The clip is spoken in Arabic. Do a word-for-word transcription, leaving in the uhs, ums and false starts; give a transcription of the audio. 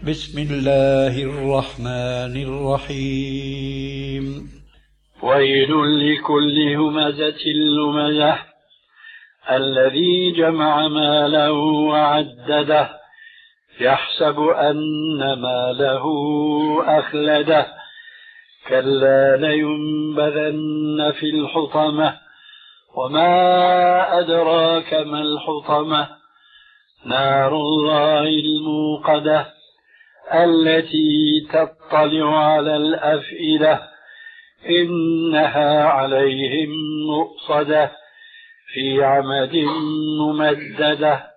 بسم الله الرحمن الرحيم. ويل لكل همزة لمزة الذي جمع ماله وعدده يحسب أن ماله أخلده كلا لينبذن في الحطمة وما أدراك ما الحطمة نار الله الموقدة التي تطلع على الأفئدة إنها عليهم مؤصدة في عمد ممددة.